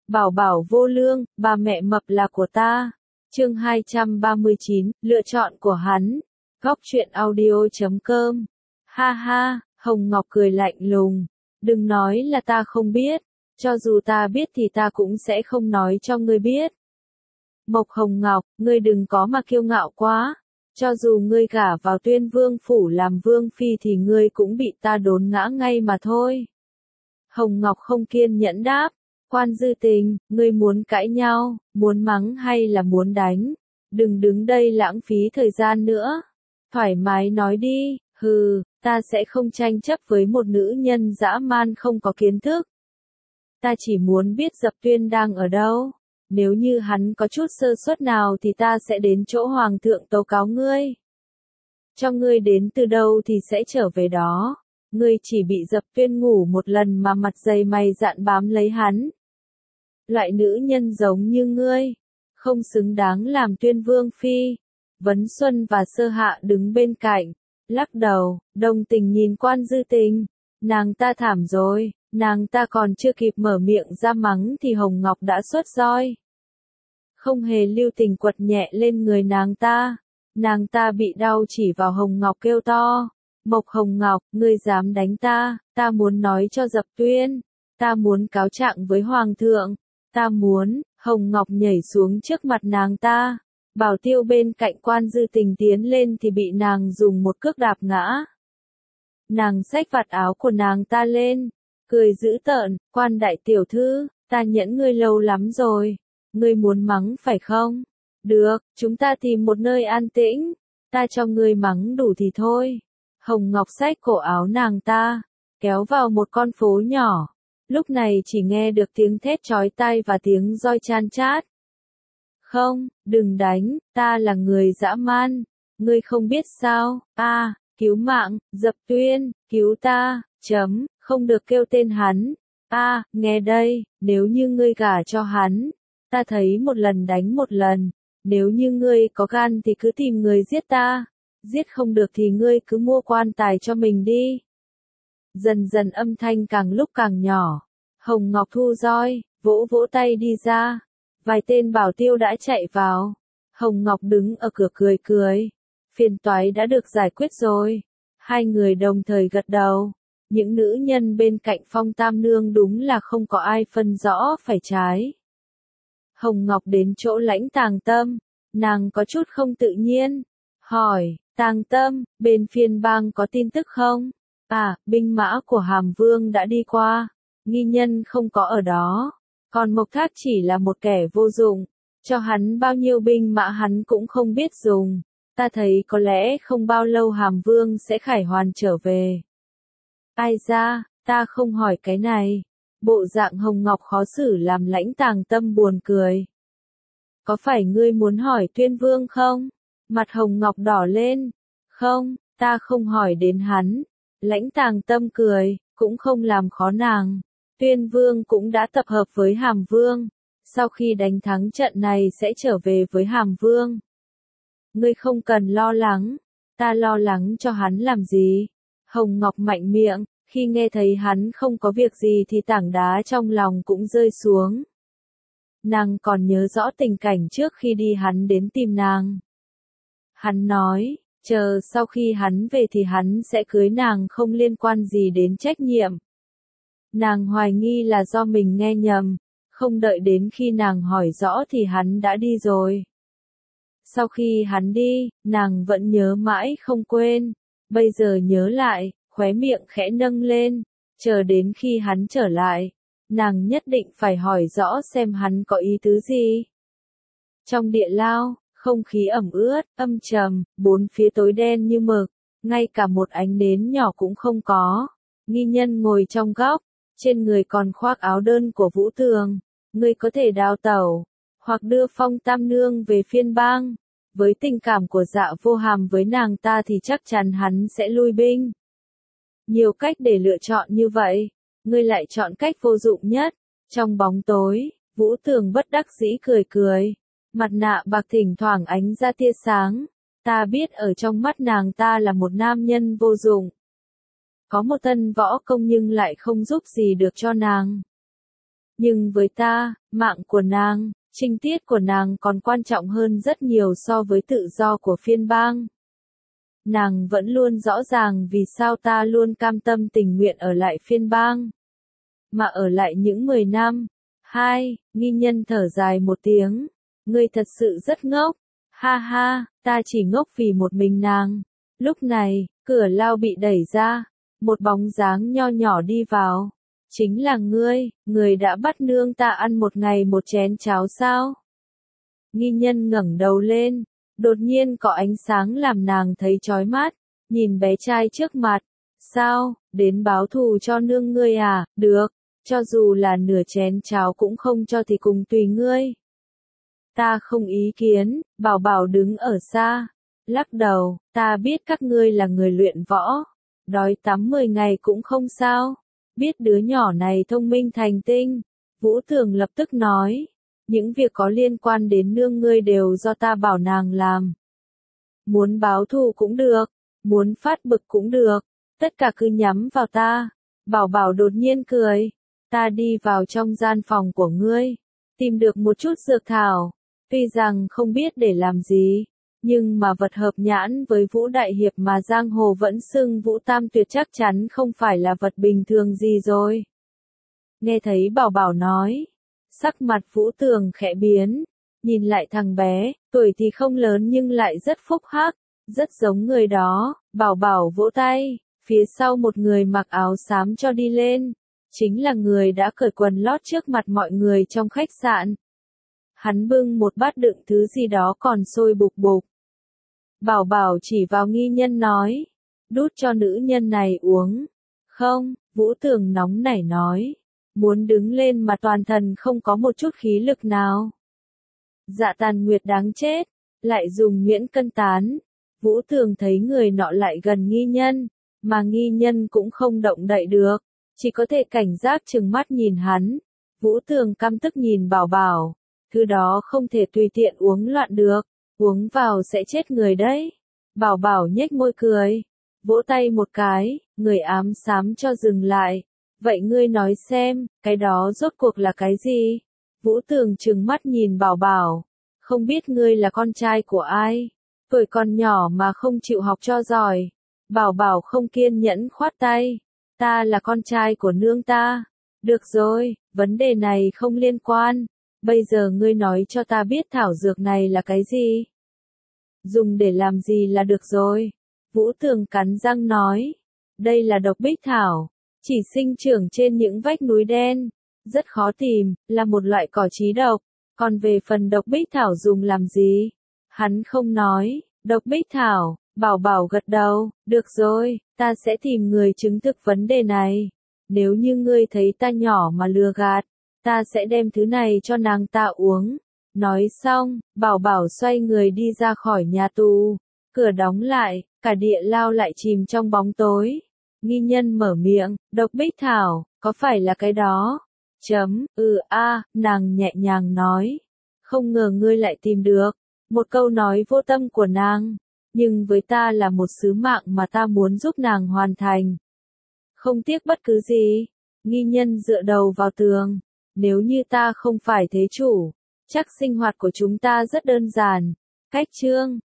Bảo bảo vô lương, bà mẹ mập là của ta. Chương 239, lựa chọn của hắn. Góc truyện audio.com. Ha ha, Hồng Ngọc cười lạnh lùng. Đừng nói là ta không biết. Cho dù ta biết thì ta cũng sẽ không nói cho ngươi biết. Mộc Hồng Ngọc, ngươi đừng có mà kiêu ngạo quá. Cho dù ngươi gả vào Tuyên Vương phủ làm vương phi thì ngươi cũng bị ta đốn ngã ngay mà thôi. Hồng Ngọc không kiên nhẫn đáp. Quan Dư Tình, ngươi muốn cãi nhau, muốn mắng hay là muốn đánh? Đừng đứng đây lãng phí thời gian nữa. Thoải mái nói đi, hừ, ta sẽ không tranh chấp với một nữ nhân dã man không có kiến thức. Ta chỉ muốn biết Dập Tuyên đang ở đâu. Nếu như hắn có chút sơ suất nào thì ta sẽ đến chỗ Hoàng thượng tố cáo ngươi. Cho ngươi đến từ đâu thì sẽ trở về đó. Ngươi chỉ bị Dập Tuyên ngủ một lần mà mặt dày mày dạn bám lấy hắn. Loại nữ nhân giống như ngươi, không xứng đáng làm Tuyên Vương phi. Vấn Xuân và Sơ Hạ đứng bên cạnh, lắc đầu, đồng tình nhìn Quan Dư Tình. Nàng ta thảm rồi, nàng ta còn chưa kịp mở miệng ra mắng thì Hồng Ngọc đã xuất roi. Không hề lưu tình quật nhẹ lên người nàng ta. Nàng ta bị đau chỉ vào Hồng Ngọc kêu to. Mộc Hồng Ngọc, ngươi dám đánh ta, ta muốn nói cho Dập Tuyên. Ta muốn cáo trạng với Hoàng thượng. Ta muốn, Hồng Ngọc nhảy xuống trước mặt nàng ta. Bảo Tiêu bên cạnh Quan Dư Tình tiến lên thì bị nàng dùng một cước đạp ngã. Nàng xách vạt áo của nàng ta lên, cười dữ tợn, Quan đại tiểu thư, ta nhẫn ngươi lâu lắm rồi. Ngươi muốn mắng phải không? Được, chúng ta tìm một nơi an tĩnh. Ta cho ngươi mắng đủ thì thôi. Hồng Ngọc xách cổ áo nàng ta, kéo vào một con phố nhỏ. Lúc này chỉ nghe được tiếng thét chói tai và tiếng roi chan chát. Không, đừng đánh, ta là người dã man. Ngươi không biết sao? Cứu mạng, Dập Tuyên, cứu ta, không được kêu tên hắn. Nghe đây, nếu như ngươi gả cho hắn, ta thấy một lần đánh một lần. Nếu như ngươi có gan thì cứ tìm người giết ta. Giết không được thì ngươi cứ mua quan tài cho mình đi. Dần dần âm thanh càng lúc càng nhỏ. Hồng Ngọc thu roi, vỗ vỗ tay đi ra. Vài tên bảo tiêu đã chạy vào. Hồng Ngọc đứng ở cửa cười cười. Phiền toái đã được giải quyết rồi. Hai người đồng thời gật đầu. Những nữ nhân bên cạnh Phong Tam Nương đúng là không có ai phân rõ phải trái. Hồng Ngọc đến chỗ Lãnh Tàng Tâm. Nàng có chút không tự nhiên. Hỏi, Tàng Tâm, bên phiên bang có tin tức không? Binh mã của Hàm Vương đã đi qua. Nghi nhân không có ở đó. Còn Mộc Thác chỉ là một kẻ vô dụng. Cho hắn bao nhiêu binh mã hắn cũng không biết dùng. Ta thấy có lẽ không bao lâu Hàm Vương sẽ khải hoàn trở về. Ai ra, ta không hỏi cái này. Bộ dạng Hồng Ngọc khó xử làm Lãnh Tàng Tâm buồn cười. Có phải ngươi muốn hỏi Tuyên Vương không? Mặt Hồng Ngọc đỏ lên. Không, ta không hỏi đến hắn. Lãnh Tàng Tâm cười, cũng không làm khó nàng. Tuyên Vương cũng đã tập hợp với Hàm Vương. Sau khi đánh thắng trận này sẽ trở về với Hàm Vương. Ngươi không cần lo lắng. Ta lo lắng cho hắn làm gì? Hồng Ngọc mạnh miệng, khi nghe thấy hắn không có việc gì thì tảng đá trong lòng cũng rơi xuống. Nàng còn nhớ rõ tình cảnh trước khi đi hắn đến tìm nàng. Hắn nói, chờ sau khi hắn về thì hắn sẽ cưới nàng không liên quan gì đến trách nhiệm. Nàng hoài nghi là do mình nghe nhầm, không đợi đến khi nàng hỏi rõ thì hắn đã đi rồi. Sau khi hắn đi, nàng vẫn nhớ mãi không quên, bây giờ nhớ lại, khóe miệng khẽ nâng lên, chờ đến khi hắn trở lại, nàng nhất định phải hỏi rõ xem hắn có ý tứ gì. Trong địa lao, không khí ẩm ướt, âm trầm, bốn phía tối đen như mực, ngay cả một ánh nến nhỏ cũng không có. Nghi nhân ngồi trong góc, trên người còn khoác áo đơn của Vũ Tường. Ngươi có thể đào tẩu, hoặc đưa Phong Tam Nương về phiên bang. Với tình cảm của Dạ Vô Hàm với nàng ta thì chắc chắn hắn sẽ lui binh. Nhiều cách để lựa chọn như vậy, ngươi lại chọn cách vô dụng nhất. Trong bóng tối, Vũ Tường bất đắc dĩ cười cười. Mặt nạ bạc thỉnh thoảng ánh ra tia sáng. Ta biết ở trong mắt nàng ta là một nam nhân vô dụng. Có một thân võ công nhưng lại không giúp gì được cho nàng. Nhưng với ta, mạng của nàng, trinh tiết của nàng còn quan trọng hơn rất nhiều so với tự do của phiên bang. Nàng vẫn luôn rõ ràng vì sao ta luôn cam tâm tình nguyện ở lại phiên bang. Mà ở lại những 10 năm. Nghi nhân thở dài một tiếng. Ngươi thật sự rất ngốc. Ha ha, ta chỉ ngốc vì một mình nàng. Lúc này, cửa lao bị đẩy ra. Một bóng dáng nho nhỏ đi vào. Chính là ngươi, người đã bắt nương ta ăn một ngày một chén cháo sao? Nghi nhân ngẩng đầu lên. Đột nhiên có ánh sáng làm nàng thấy chói mắt. Nhìn bé trai trước mặt. Sao, đến báo thù cho nương ngươi à? Được, cho dù là nửa chén cháo cũng không cho thì cùng tùy ngươi. Ta không ý kiến, Bảo Bảo đứng ở xa. Lắc đầu, ta biết các ngươi là người luyện võ. Đói tắm 10 ngày cũng không sao. Biết đứa nhỏ này thông minh thành tinh. Vũ Tường lập tức nói. Những việc có liên quan đến nương ngươi đều do ta bảo nàng làm. Muốn báo thù cũng được. Muốn phát bực cũng được. Tất cả cứ nhắm vào ta. Bảo Bảo đột nhiên cười. Ta đi vào trong gian phòng của ngươi. Tìm được một chút dược thảo. Tuy rằng không biết để làm gì. Nhưng mà vật hợp nhãn với Vũ Đại Hiệp mà giang hồ vẫn xưng Vũ Tam Tuyệt chắc chắn không phải là vật bình thường gì rồi. Nghe thấy Bảo Bảo nói. Sắc mặt Vũ Tường khẽ biến. Nhìn lại thằng bé, tuổi thì không lớn nhưng lại rất phúc hắc. Rất giống người đó. Bảo Bảo vỗ tay. Phía sau một người mặc áo xám cho đi lên. Chính là người đã cởi quần lót trước mặt mọi người trong khách sạn. Hắn bưng một bát đựng thứ gì đó còn sôi bục bục. Bảo Bảo chỉ vào nghi nhân nói. Đút cho nữ nhân này uống. Không, Vũ Tường nóng nảy nói. Muốn đứng lên mà toàn thân không có một chút khí lực nào. Dạ Tàn Nguyệt đáng chết. Lại dùng nhuyễn cân tán. Vũ Tường thấy người nọ lại gần nghi nhân. Mà nghi nhân cũng không động đậy được. Chỉ có thể cảnh giác trừng mắt nhìn hắn. Vũ Tường căm tức nhìn Bảo Bảo. Thứ đó không thể tùy tiện uống loạn được. Uống vào sẽ chết người đấy. Bảo Bảo nhếch môi cười. Vỗ tay một cái, người ám xám cho dừng lại. Vậy ngươi nói xem, cái đó rốt cuộc là cái gì? Vũ Tường trừng mắt nhìn Bảo Bảo. Không biết ngươi là con trai của ai? Tuổi còn nhỏ mà không chịu học cho giỏi. Bảo Bảo không kiên nhẫn khoát tay. Ta là con trai của nương ta. Được rồi, vấn đề này không liên quan. Bây giờ ngươi nói cho ta biết thảo dược này là cái gì? Dùng để làm gì là được rồi. Vũ Tường cắn răng nói. Đây là độc bích thảo. Chỉ sinh trưởng trên những vách núi đen. Rất khó tìm, là một loại cỏ trí độc. Còn về phần độc bích thảo dùng làm gì? Hắn không nói. Độc bích thảo, Bảo Bảo gật đầu. Được rồi, ta sẽ tìm người chứng thực vấn đề này. Nếu như ngươi thấy ta nhỏ mà lừa gạt, ta sẽ đem thứ này cho nàng ta uống. Nói xong, Bảo Bảo xoay người đi ra khỏi nhà tù. Cửa đóng lại, cả địa lao lại chìm trong bóng tối. Nghi nhân mở miệng, độc bích thảo, có phải là cái đó? Nàng nhẹ nhàng nói. Không ngờ ngươi lại tìm được. Một câu nói vô tâm của nàng. Nhưng với ta là một sứ mạng mà ta muốn giúp nàng hoàn thành. Không tiếc bất cứ gì. Nghi nhân dựa đầu vào tường. Nếu như ta không phải thế chủ, chắc sinh hoạt của chúng ta rất đơn giản. Cách chương